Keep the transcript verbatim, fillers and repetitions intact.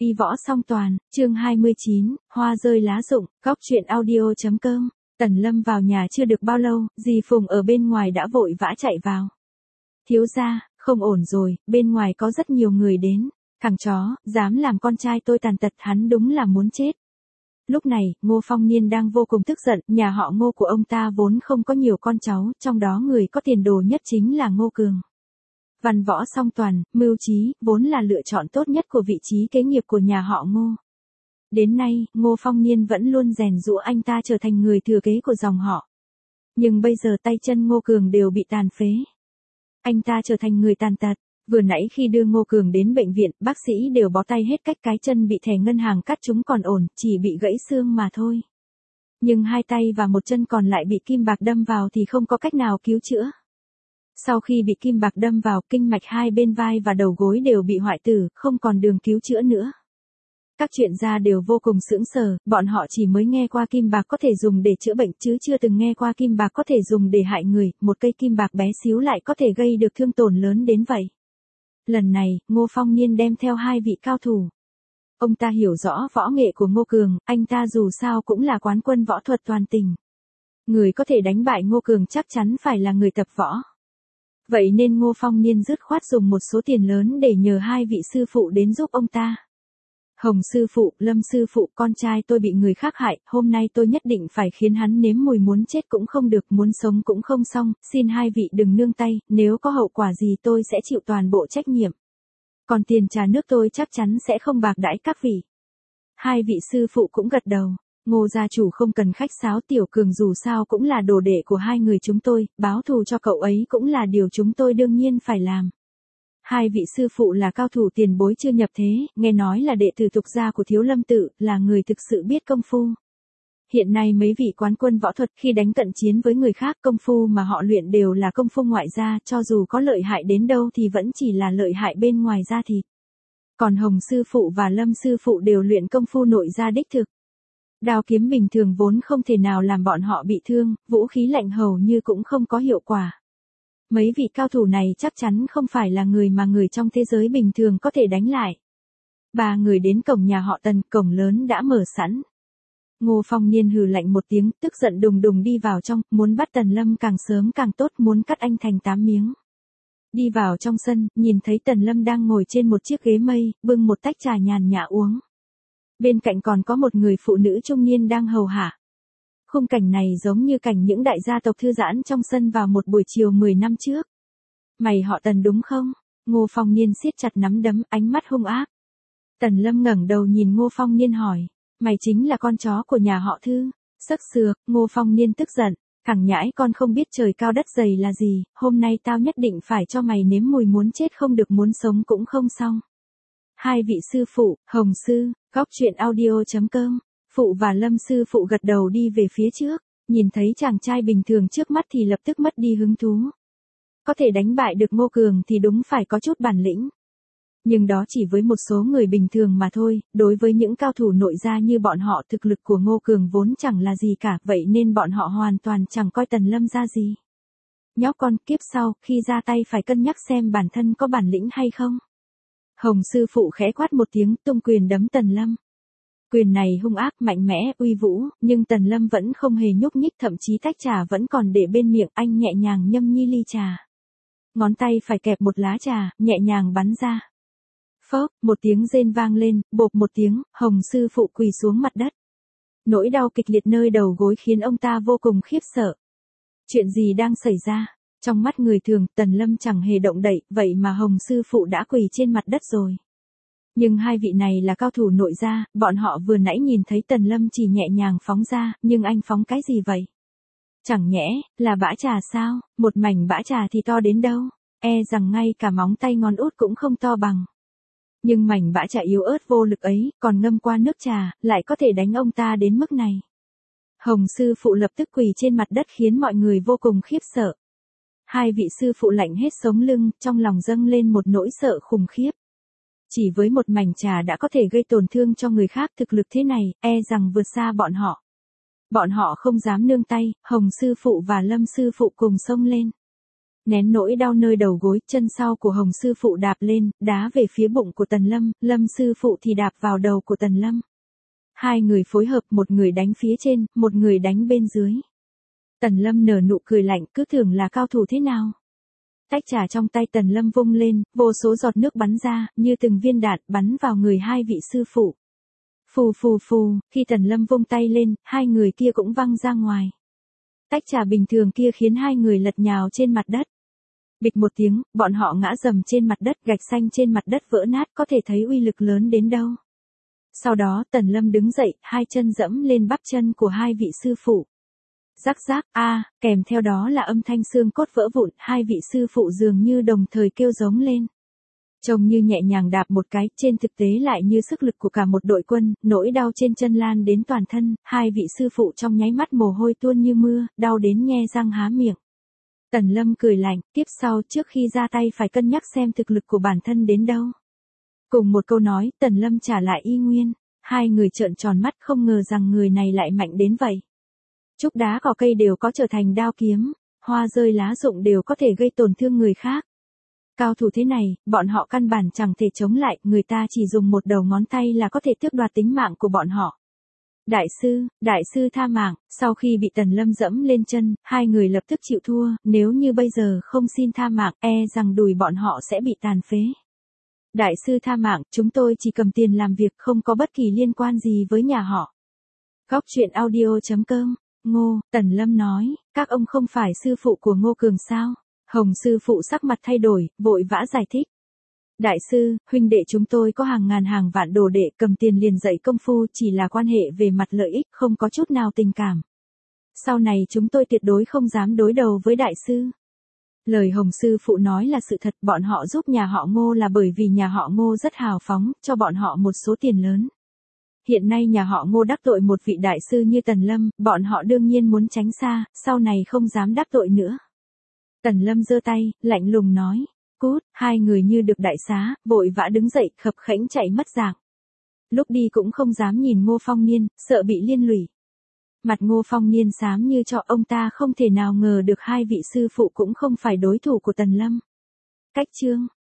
Đi võ song toàn, chương hai mươi chín, hoa rơi lá rụng, góc truyện audio.com. Tần Lâm vào nhà chưa được bao lâu, dì Phùng ở bên ngoài đã vội vã chạy vào. Thiếu gia, không ổn rồi, bên ngoài có rất nhiều người đến. Thằng chó, dám làm con trai tôi tàn tật, hắn đúng là muốn chết. Lúc này, Ngô Phong Niên đang vô cùng tức giận, nhà họ Ngô của ông ta vốn không có nhiều con cháu, trong đó người có tiền đồ nhất chính là Ngô Cường. Văn võ song toàn, mưu trí, vốn là lựa chọn tốt nhất của vị trí kế nghiệp của nhà họ Ngô. Đến nay, Ngô Phong Niên vẫn luôn rèn giũa anh ta trở thành người thừa kế của dòng họ. Nhưng bây giờ tay chân Ngô Cường đều bị tàn phế. Anh ta trở thành người tàn tật. Vừa nãy khi đưa Ngô Cường đến bệnh viện, bác sĩ đều bó tay hết cách, cái chân bị thẻ ngân hàng cắt chúng còn ổn, chỉ bị gãy xương mà thôi. Nhưng hai tay và một chân còn lại bị kim bạc đâm vào thì không có cách nào cứu chữa. Sau khi bị kim bạc đâm vào, kinh mạch hai bên vai và đầu gối đều bị hoại tử, không còn đường cứu chữa nữa. Các chuyên gia đều vô cùng sững sờ, bọn họ chỉ mới nghe qua kim bạc có thể dùng để chữa bệnh chứ chưa từng nghe qua kim bạc có thể dùng để hại người, một cây kim bạc bé xíu lại có thể gây được thương tổn lớn đến vậy. Lần này, Ngô Phong Niên đem theo hai vị cao thủ. Ông ta hiểu rõ võ nghệ của Ngô Cường, anh ta dù sao cũng là quán quân võ thuật toàn tỉnh. Người có thể đánh bại Ngô Cường chắc chắn phải là người tập võ. Vậy nên Ngô Phong Niên dứt khoát dùng một số tiền lớn để nhờ hai vị sư phụ đến giúp ông ta. Hồng sư phụ, Lâm sư phụ, con trai tôi bị người khác hại, hôm nay tôi nhất định phải khiến hắn nếm mùi, muốn chết cũng không được, muốn sống cũng không xong, xin hai vị đừng nương tay, nếu có hậu quả gì tôi sẽ chịu toàn bộ trách nhiệm. Còn tiền trà nước tôi chắc chắn sẽ không bạc đãi các vị. Hai vị sư phụ cũng gật đầu. Ngô gia chủ không cần khách sáo, Tiểu Cường dù sao cũng là đồ đệ của hai người chúng tôi, báo thù cho cậu ấy cũng là điều chúng tôi đương nhiên phải làm. Hai vị sư phụ là cao thủ tiền bối chưa nhập thế, nghe nói là đệ tử tục gia của Thiếu Lâm Tự, là người thực sự biết công phu. Hiện nay mấy vị quán quân võ thuật khi đánh cận chiến với người khác, công phu mà họ luyện đều là công phu ngoại gia, cho dù có lợi hại đến đâu thì vẫn chỉ là lợi hại bên ngoài da thịt. Còn Hồng sư phụ và Lâm sư phụ đều luyện công phu nội gia đích thực. Đao kiếm bình thường vốn không thể nào làm bọn họ bị thương, vũ khí lạnh hầu như cũng không có hiệu quả. Mấy vị cao thủ này chắc chắn không phải là người mà người trong thế giới bình thường có thể đánh lại. Ba người đến cổng nhà họ Tần, cổng lớn đã mở sẵn. Ngô Phong Niên hừ lạnh một tiếng, tức giận đùng đùng đi vào trong, muốn bắt Tần Lâm càng sớm càng tốt, muốn cắt anh thành tám miếng. Đi vào trong sân, nhìn thấy Tần Lâm đang ngồi trên một chiếc ghế mây, bưng một tách trà nhàn nhã uống. Bên cạnh còn có một người phụ nữ trung niên đang hầu hạ. Khung cảnh này giống như cảnh những đại gia tộc thư giãn trong sân vào một buổi chiều mười năm trước. Mày họ Tần đúng không? Ngô Phong Niên siết chặt nắm đấm, ánh mắt hung ác. Tần Lâm ngẩng đầu nhìn Ngô Phong Niên hỏi, mày chính là con chó của nhà họ Thư? Sắc sược, Ngô Phong Niên tức giận, thằng nhãi con không biết trời cao đất dày là gì, hôm nay tao nhất định phải cho mày nếm mùi, muốn chết không được, muốn sống cũng không xong. Hai vị sư phụ, Hồng sư, góc truyện audio.com. Phụ và Lâm sư phụ gật đầu đi về phía trước, nhìn thấy chàng trai bình thường trước mắt thì lập tức mất đi hứng thú. Có thể đánh bại được Ngô Cường thì đúng phải có chút bản lĩnh. Nhưng đó chỉ với một số người bình thường mà thôi, đối với những cao thủ nội gia như bọn họ, thực lực của Ngô Cường vốn chẳng là gì cả, vậy nên bọn họ hoàn toàn chẳng coi Tần Lâm ra gì. Nhóc con, kiếp sau, khi ra tay phải cân nhắc xem bản thân có bản lĩnh hay không. Hồng sư phụ khẽ quát một tiếng, tung quyền đấm Tần Lâm. Quyền này hung ác, mạnh mẽ, uy vũ, nhưng Tần Lâm vẫn không hề nhúc nhích, thậm chí tách trà vẫn còn để bên miệng, anh nhẹ nhàng nhâm nhi ly trà. Ngón tay phải kẹp một lá trà, nhẹ nhàng bắn ra. Phốc, một tiếng rên vang lên, bộp một tiếng, Hồng sư phụ quỳ xuống mặt đất. Nỗi đau kịch liệt nơi đầu gối khiến ông ta vô cùng khiếp sợ. Chuyện gì đang xảy ra? Trong mắt người thường, Tần Lâm chẳng hề động đậy, vậy mà Hồng sư phụ đã quỳ trên mặt đất rồi. Nhưng hai vị này là cao thủ nội gia, bọn họ vừa nãy nhìn thấy Tần Lâm chỉ nhẹ nhàng phóng ra, nhưng anh phóng cái gì vậy? Chẳng nhẽ, là bã trà sao? Một mảnh bã trà thì to đến đâu? E rằng ngay cả móng tay ngón út cũng không to bằng. Nhưng mảnh bã trà yếu ớt vô lực ấy, còn ngâm qua nước trà, lại có thể đánh ông ta đến mức này. Hồng sư phụ lập tức quỳ trên mặt đất khiến mọi người vô cùng khiếp sợ. Hai vị sư phụ lạnh hết sống lưng, trong lòng dâng lên một nỗi sợ khủng khiếp. Chỉ với một mảnh trà đã có thể gây tổn thương cho người khác, thực lực thế này, e rằng vượt xa bọn họ. Bọn họ không dám nương tay, Hồng sư phụ và Lâm sư phụ cùng xông lên. Nén nỗi đau nơi đầu gối, chân sau của Hồng sư phụ đạp lên, đá về phía bụng của Tần Lâm, Lâm sư phụ thì đạp vào đầu của Tần Lâm. Hai người phối hợp, một người đánh phía trên, một người đánh bên dưới. Tần Lâm nở nụ cười lạnh, cứ tưởng là cao thủ thế nào. Tách trà trong tay Tần Lâm vung lên, vô số giọt nước bắn ra, như từng viên đạn bắn vào người hai vị sư phụ. Phù phù phù, khi Tần Lâm vung tay lên, hai người kia cũng văng ra ngoài. Tách trà bình thường kia khiến hai người lật nhào trên mặt đất. Bịch một tiếng, bọn họ ngã rầm trên mặt đất, gạch xanh trên mặt đất vỡ nát, có thể thấy uy lực lớn đến đâu. Sau đó Tần Lâm đứng dậy, hai chân dẫm lên bắp chân của hai vị sư phụ. Rắc rác, a, kèm theo đó là âm thanh xương cốt vỡ vụn, hai vị sư phụ dường như đồng thời kêu giống lên. Trông như nhẹ nhàng đạp một cái, trên thực tế lại như sức lực của cả một đội quân, nỗi đau trên chân lan đến toàn thân, hai vị sư phụ trong nháy mắt mồ hôi tuôn như mưa, đau đến nhe răng há miệng. Tần Lâm cười lạnh, tiếp sau trước khi ra tay phải cân nhắc xem thực lực của bản thân đến đâu. Cùng một câu nói, Tần Lâm trả lại y nguyên, hai người trợn tròn mắt không ngờ rằng người này lại mạnh đến vậy. Trúc đá cỏ cây đều có trở thành đao kiếm, hoa rơi lá rụng đều có thể gây tổn thương người khác. Cao thủ thế này, bọn họ căn bản chẳng thể chống lại, người ta chỉ dùng một đầu ngón tay là có thể tước đoạt tính mạng của bọn họ. Đại sư, đại sư tha mạng, sau khi bị Tần Lâm dẫm lên chân, hai người lập tức chịu thua, nếu như bây giờ không xin tha mạng, e rằng đùi bọn họ sẽ bị tàn phế. Đại sư tha mạng, chúng tôi chỉ cầm tiền làm việc, không có bất kỳ liên quan gì với nhà họ. Góc truyện audio chấm com. Ngô, Tần Lâm nói, các ông không phải sư phụ của Ngô Cường sao? Hồng sư phụ sắc mặt thay đổi, vội vã giải thích. Đại sư, huynh đệ chúng tôi có hàng ngàn hàng vạn đồ đệ, cầm tiền liền dạy công phu, chỉ là quan hệ về mặt lợi ích, không có chút nào tình cảm. Sau này chúng tôi tuyệt đối không dám đối đầu với đại sư. Lời Hồng sư phụ nói là sự thật, bọn họ giúp nhà họ Ngô là bởi vì nhà họ Ngô rất hào phóng, cho bọn họ một số tiền lớn. Hiện nay nhà họ Ngô đắc tội một vị đại sư như Tần Lâm, bọn họ đương nhiên muốn tránh xa, sau này không dám đắc tội nữa. Tần Lâm giơ tay, lạnh lùng nói, cút, hai người như được đại xá, vội vã đứng dậy, khập khẽnh chạy mất dạng. Lúc đi cũng không dám nhìn Ngô Phong Niên, sợ bị liên lụy. Mặt Ngô Phong Niên xám như cho, ông ta không thể nào ngờ được hai vị sư phụ cũng không phải đối thủ của Tần Lâm. Cách chương